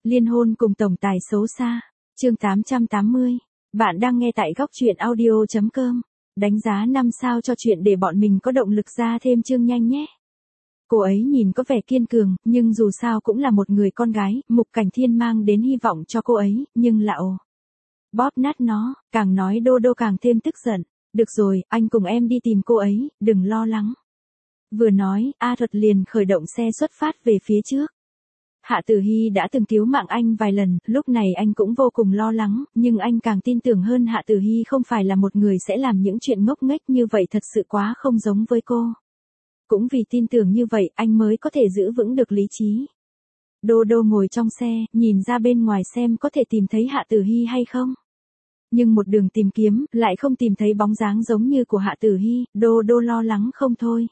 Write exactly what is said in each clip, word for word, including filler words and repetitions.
Liên hôn cùng tổng tài xấu xa. Chương tám trăm tám mươi. Bạn đang nghe tại góc truyện audio chấm com. Đánh giá năm sao cho chuyện để bọn mình có động lực ra thêm chương nhanh nhé. Cô ấy nhìn có vẻ kiên cường, nhưng dù sao cũng là một người con gái, Mục Cảnh Thiên mang đến hy vọng cho cô ấy, nhưng là ồ. Bóp nát nó, càng nói Đô Đô càng thêm tức giận. Được rồi, anh cùng em đi tìm cô ấy, đừng lo lắng. Vừa nói, A Thuật liền khởi động xe xuất phát về phía trước. Hạ Tử Hy đã từng cứu mạng anh vài lần, lúc này anh cũng vô cùng lo lắng, nhưng anh càng tin tưởng hơn Hạ Tử Hy không phải là một người sẽ làm những chuyện ngốc nghếch như vậy, thật sự quá không giống với cô. Cũng vì tin tưởng như vậy, anh mới có thể giữ vững được lý trí. Đô Đô ngồi trong xe, nhìn ra bên ngoài xem có thể tìm thấy Hạ Tử Hy hay không. Nhưng một đường tìm kiếm, lại không tìm thấy bóng dáng giống như của Hạ Tử Hy, Đô Đô lo lắng không thôi.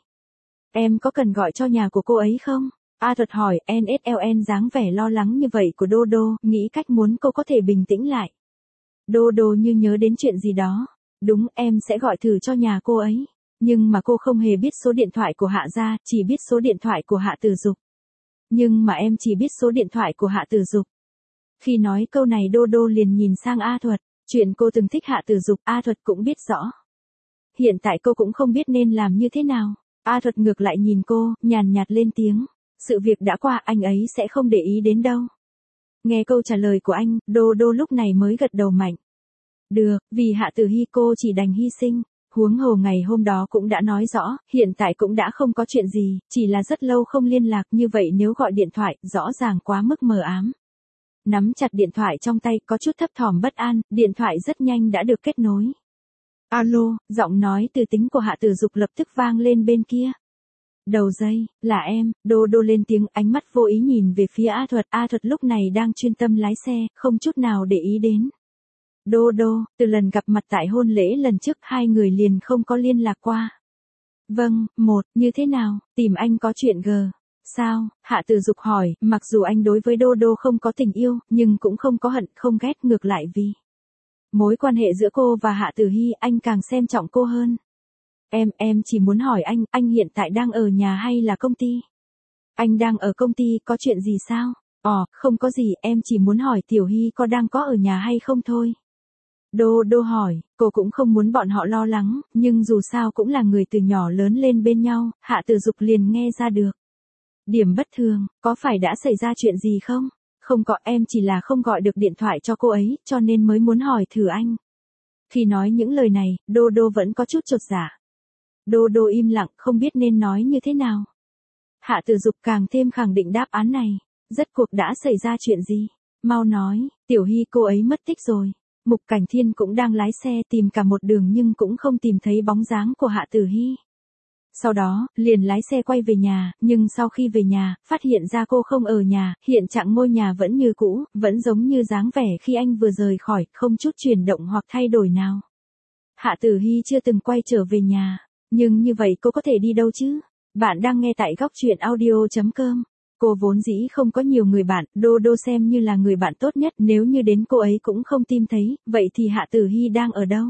Em có cần gọi cho nhà của cô ấy không? A Thuật hỏi. en ét lờ en dáng vẻ lo lắng như vậy của Đô Đô, nghĩ cách muốn cô có thể bình tĩnh lại. Đô Đô như nhớ đến chuyện gì đó. Đúng, em sẽ gọi thử cho nhà cô ấy. Nhưng mà cô không hề biết số điện thoại của Hạ gia, chỉ biết số điện thoại của Hạ Tử Dục. Nhưng mà em chỉ biết số điện thoại của Hạ Tử Dục. Khi nói câu này Đô Đô liền nhìn sang A Thuật. Chuyện cô từng thích Hạ Tử Dục, A Thuật cũng biết rõ. Hiện tại cô cũng không biết nên làm như thế nào. A Thuật ngược lại nhìn cô, nhàn nhạt lên tiếng. Sự việc đã qua, anh ấy sẽ không để ý đến đâu. Nghe câu trả lời của anh, Đô Đô lúc này mới gật đầu mạnh. Được, vì Hạ Tử Hy cô chỉ đành hy sinh. Huống hồ ngày hôm đó cũng đã nói rõ, hiện tại cũng đã không có chuyện gì, chỉ là rất lâu không liên lạc, như vậy nếu gọi điện thoại, rõ ràng quá mức mờ ám. Nắm chặt điện thoại trong tay, có chút thấp thỏm bất an, điện thoại rất nhanh đã được kết nối. Alo, giọng nói từ tính của Hạ Tử Dục lập tức vang lên bên kia. Đầu dây, là em. Đô Đô lên tiếng, ánh mắt vô ý nhìn về phía A Thuật. A Thuật lúc này đang chuyên tâm lái xe, không chút nào để ý đến. Đô Đô, từ lần gặp mặt tại hôn lễ lần trước hai người liền không có liên lạc qua. Vâng, một, như thế nào, tìm anh có chuyện g. Sao? Hạ Tử Dục hỏi, mặc dù anh đối với Đô Đô không có tình yêu, nhưng cũng không có hận, không ghét, ngược lại vì mối quan hệ giữa cô và Hạ Tử Hy, anh càng xem trọng cô hơn. Em, em chỉ muốn hỏi anh, anh hiện tại đang ở nhà hay là công ty? Anh đang ở công ty, có chuyện gì sao? Ồ, không có gì, em chỉ muốn hỏi Tiểu Hy có đang có ở nhà hay không thôi. Đô Đô hỏi, cô cũng không muốn bọn họ lo lắng, nhưng dù sao cũng là người từ nhỏ lớn lên bên nhau, Hạ Tử Dục liền nghe ra được. Điểm bất thường, có phải đã xảy ra chuyện gì không? Không có, em chỉ là không gọi được điện thoại cho cô ấy, cho nên mới muốn hỏi thử anh. Khi nói những lời này, Đô Đô vẫn có chút chột dạ. Đô Đô im lặng, không biết nên nói như thế nào. Hạ Tử Dục càng thêm khẳng định đáp án này. Rốt cuộc đã xảy ra chuyện gì? Mau nói, Tiểu Hy cô ấy mất tích rồi. Mục Cảnh Thiên cũng đang lái xe tìm cả một đường nhưng cũng không tìm thấy bóng dáng của Hạ Tử Hy. Sau đó, liền lái xe quay về nhà, nhưng sau khi về nhà, phát hiện ra cô không ở nhà, hiện trạng ngôi nhà vẫn như cũ, vẫn giống như dáng vẻ khi anh vừa rời khỏi, không chút chuyển động hoặc thay đổi nào. Hạ Tử Hy chưa từng quay trở về nhà, nhưng như vậy cô có thể đi đâu chứ? Bạn đang nghe tại góc truyện audio chấm com. Cô vốn dĩ không có nhiều người bạn, Đô Đô xem như là người bạn tốt nhất, nếu như đến cô ấy cũng không tìm thấy, vậy thì Hạ Tử Hy đang ở đâu?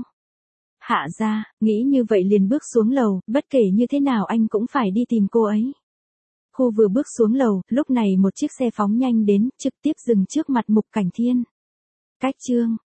Hạ gia, nghĩ như vậy liền bước xuống lầu, bất kể như thế nào anh cũng phải đi tìm cô ấy. Khu vừa bước xuống lầu, lúc này một chiếc xe phóng nhanh đến, trực tiếp dừng trước mặt Mục Cảnh Thiên. Cách chương,